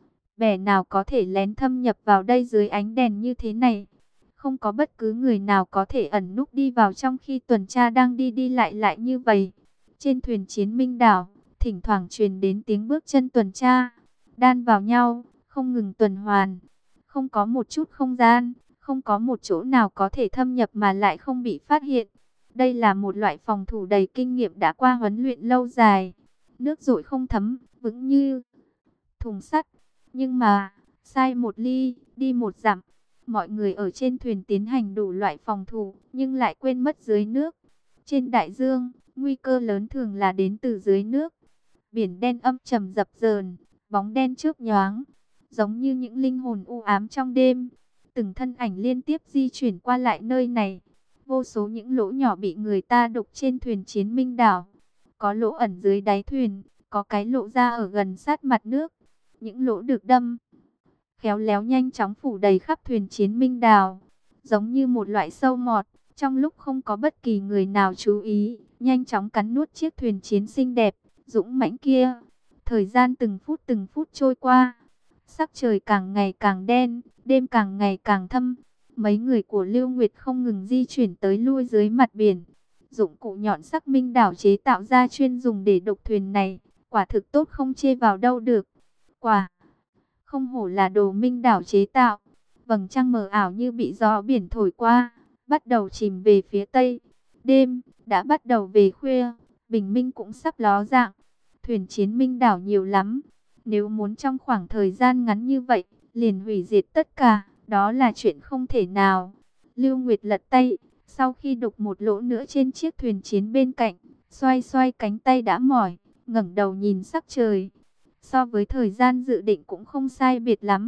bè nào có thể lén thâm nhập vào đây dưới ánh đèn như thế này. Không có bất cứ người nào có thể ẩn núp đi vào trong khi tuần tra đang đi đi lại lại như vậy. Trên thuyền chiến Minh đảo, thỉnh thoảng truyền đến tiếng bước chân tuần tra, đan vào nhau, không ngừng tuần hoàn. Không có một chút không gian, không có một chỗ nào có thể thâm nhập mà lại không bị phát hiện. Đây là một loại phòng thủ đầy kinh nghiệm đã qua huấn luyện lâu dài. Nước dội không thấm, vững như thùng sắt. Nhưng mà, sai một ly, đi một dặm. Mọi người ở trên thuyền tiến hành đủ loại phòng thủ, nhưng lại quên mất dưới nước. Trên đại dương, nguy cơ lớn thường là đến từ dưới nước. Biển đen âm trầm dập dờn, bóng đen chớp nhoáng, giống như những linh hồn u ám trong đêm. Từng thân ảnh liên tiếp di chuyển qua lại nơi này. Vô số những lỗ nhỏ bị người ta đục trên thuyền chiến Minh đảo. Có lỗ ẩn dưới đáy thuyền, có cái lộ ra ở gần sát mặt nước. Những lỗ được đâm khéo léo nhanh chóng phủ đầy khắp thuyền chiến Minh đảo, giống như một loại sâu mọt. Trong lúc không có bất kỳ người nào chú ý, nhanh chóng cắn nuốt chiếc thuyền chiến xinh đẹp, dũng mãnh kia. Thời gian từng phút trôi qua, sắc trời càng ngày càng đen, đêm càng ngày càng thâm. Mấy người của Lưu Nguyệt không ngừng di chuyển tới lui dưới mặt biển. Dụng cụ nhọn sắc Minh đảo chế tạo ra chuyên dùng để đục thuyền này, quả thực tốt không chê vào đâu được. Quả không hổ là đồ Minh đảo chế tạo. Vầng trăng mờ ảo như bị gió biển thổi qua, bắt đầu chìm về phía tây. Đêm đã bắt đầu về khuya, bình minh cũng sắp ló dạng. Thuyền chiến Minh đảo nhiều lắm. Nếu muốn trong khoảng thời gian ngắn như vậy, liền hủy diệt tất cả, đó là chuyện không thể nào. Lưu Nguyệt lật tay, sau khi đục một lỗ nữa trên chiếc thuyền chiến bên cạnh, xoay xoay cánh tay đã mỏi, ngẩng đầu nhìn sắc trời. So với thời gian dự định cũng không sai biệt lắm.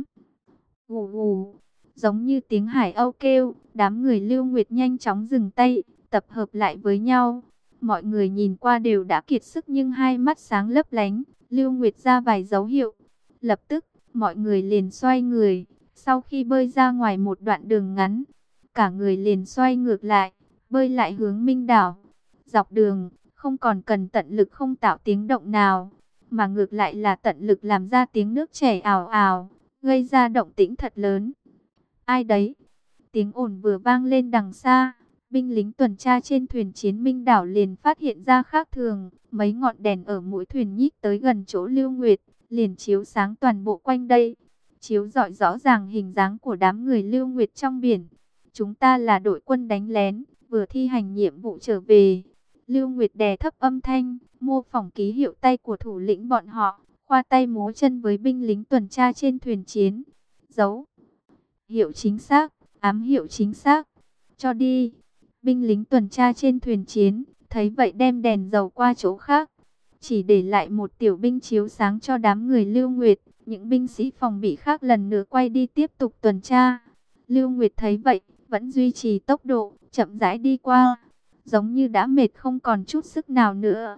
Gù gù, giống như tiếng hải âu kêu, đám người Lưu Nguyệt nhanh chóng dừng tay, tập hợp lại với nhau. Mọi người nhìn qua đều đã kiệt sức nhưng hai mắt sáng lấp lánh. Lưu Nguyệt ra vài dấu hiệu. Lập tức, mọi người liền xoay người. Sau khi bơi ra ngoài một đoạn đường ngắn, cả người liền xoay ngược lại, bơi lại hướng Minh đảo. Dọc đường, không còn cần tận lực không tạo tiếng động nào, mà ngược lại là tận lực làm ra tiếng nước chảy ào ào, gây ra động tĩnh thật lớn. Ai đấy? Tiếng ồn vừa vang lên đằng xa, binh lính tuần tra trên thuyền chiến Minh đảo liền phát hiện ra khác thường. Mấy ngọn đèn ở mũi thuyền nhích tới gần chỗ Lưu Nguyệt, liền chiếu sáng toàn bộ quanh đây, chiếu rọi rõ ràng hình dáng của đám người Lưu Nguyệt trong biển. Chúng ta là đội quân đánh lén, vừa thi hành nhiệm vụ trở về. Lưu Nguyệt đè thấp âm thanh, mô phỏng ký hiệu tay của thủ lĩnh bọn họ, khoa tay múa chân với binh lính tuần tra trên thuyền chiến. Dấu hiệu chính xác, ám hiệu chính xác, cho đi. Binh lính tuần tra trên thuyền chiến thấy vậy đem đèn dầu qua chỗ khác, chỉ để lại một tiểu binh chiếu sáng cho đám người Lưu Nguyệt. Những binh sĩ phòng bị khác lần nữa quay đi tiếp tục tuần tra. Lưu Nguyệt thấy vậy, vẫn duy trì tốc độ, chậm rãi đi qua, giống như đã mệt không còn chút sức nào nữa.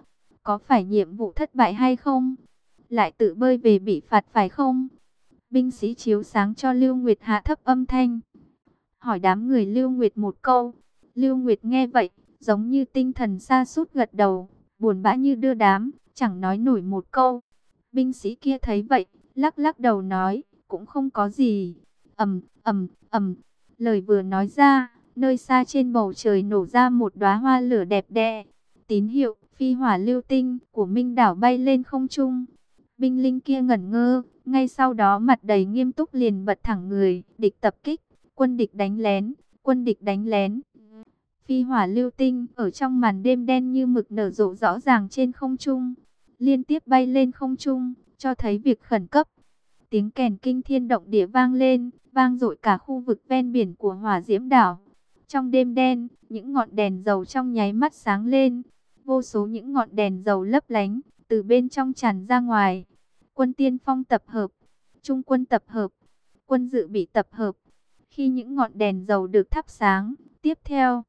có phải nhiệm vụ thất bại hay không? Lại tự bơi về bị phạt phải không? Binh sĩ chiếu sáng cho Lưu Nguyệt hạ thấp âm thanh, hỏi đám người Lưu Nguyệt một câu. Lưu Nguyệt nghe vậy, giống như tinh thần sa sút gật đầu, buồn bã như đưa đám, chẳng nói nổi một câu. Binh sĩ kia thấy vậy, lắc lắc đầu nói, cũng không có gì. Ầm, ầm, ầm. Lời vừa nói ra, nơi xa trên bầu trời nổ ra một đóa hoa lửa đẹp đẽ. Tín hiệu phi hỏa lưu tinh của Minh đảo bay lên không trung. Binh lính kia ngẩn ngơ, ngay sau đó mặt đầy nghiêm túc liền bật thẳng người, địch tập kích, quân địch đánh lén, quân địch đánh lén. Phi hỏa lưu tinh ở trong màn đêm đen như mực nở rộ rõ ràng trên không trung, liên tiếp bay lên không trung, cho thấy việc khẩn cấp. Tiếng kèn kinh thiên động địa vang lên, vang dội cả khu vực ven biển của Hỏa Diễm đảo. Trong đêm đen, những ngọn đèn dầu trong nháy mắt sáng lên, vô số những ngọn đèn dầu lấp lánh từ bên trong tràn ra ngoài. Quân tiên phong tập hợp, trung quân tập hợp, quân dự bị tập hợp. Khi những ngọn đèn dầu được thắp sáng, tiếp theo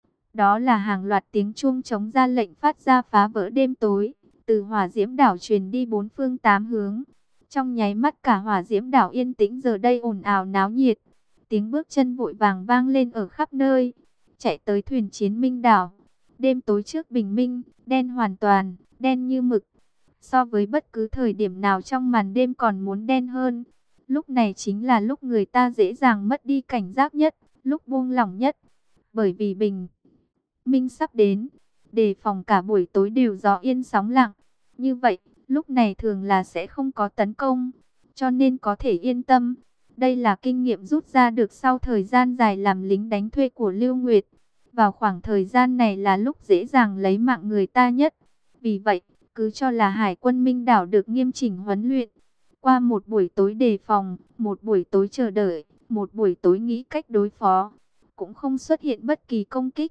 đó là hàng loạt tiếng chuông trống ra lệnh phát ra phá vỡ đêm tối, từ Hỏa Diễm đảo truyền đi bốn phương tám hướng. Trong nháy mắt cả Hỏa Diễm đảo yên tĩnh, giờ đây ồn ào náo nhiệt. Tiếng bước chân vội vàng vang lên ở khắp nơi. Chạy tới thuyền chiến Minh đảo. Đêm tối trước bình minh, đen hoàn toàn, đen như mực. So với bất cứ thời điểm nào trong màn đêm còn muốn đen hơn. Lúc này chính là lúc người ta dễ dàng mất đi cảnh giác nhất, lúc buông lỏng nhất. Bởi vì bình minh sắp đến, đề phòng cả buổi tối đều gió yên sóng lặng. Như vậy, lúc này thường là sẽ không có tấn công, cho nên có thể yên tâm. Đây là kinh nghiệm rút ra được sau thời gian dài làm lính đánh thuê của Lưu Nguyệt. Vào khoảng thời gian này là lúc dễ dàng lấy mạng người ta nhất. Vì vậy, cứ cho là Hải quân Minh đảo được nghiêm chỉnh huấn luyện. Qua một buổi tối đề phòng, một buổi tối chờ đợi, một buổi tối nghĩ cách đối phó, cũng không xuất hiện bất kỳ công kích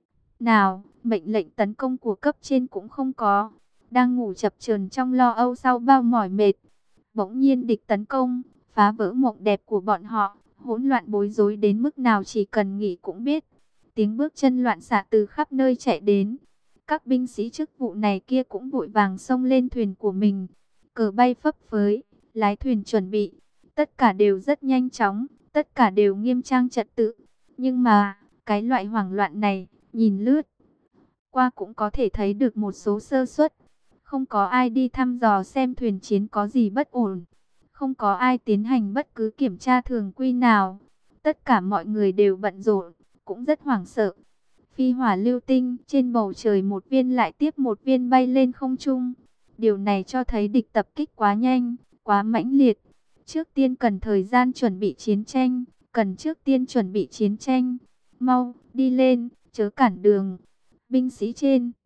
nào, mệnh lệnh tấn công của cấp trên cũng không có. Đang ngủ chập chờn trong lo âu sau bao mỏi mệt, bỗng nhiên địch tấn công, phá vỡ mộng đẹp của bọn họ, hỗn loạn bối rối đến mức nào chỉ cần nghĩ cũng biết. Tiếng bước chân loạn xạ từ khắp nơi chạy đến. Các binh sĩ chức vụ này kia cũng vội vàng xông lên thuyền của mình, cờ bay phấp phới, lái thuyền chuẩn bị. Tất cả đều rất nhanh chóng, tất cả đều nghiêm trang trật tự. Nhưng mà, cái loại hoảng loạn này, nhìn lướt qua cũng có thể thấy được một số sơ suất. Không có ai đi thăm dò xem thuyền chiến có gì bất ổn. Không có ai tiến hành bất cứ kiểm tra thường quy nào. Tất cả mọi người đều bận rộn, cũng rất hoảng sợ. Phi hỏa lưu tinh trên bầu trời một viên lại tiếp một viên bay lên không trung. Điều này cho thấy địch tập kích quá nhanh, quá mãnh liệt. Trước tiên cần thời gian chuẩn bị chiến tranh, cần trước tiên chuẩn bị chiến tranh. Mau, đi lên, chớ cản đường. Binh sĩ trên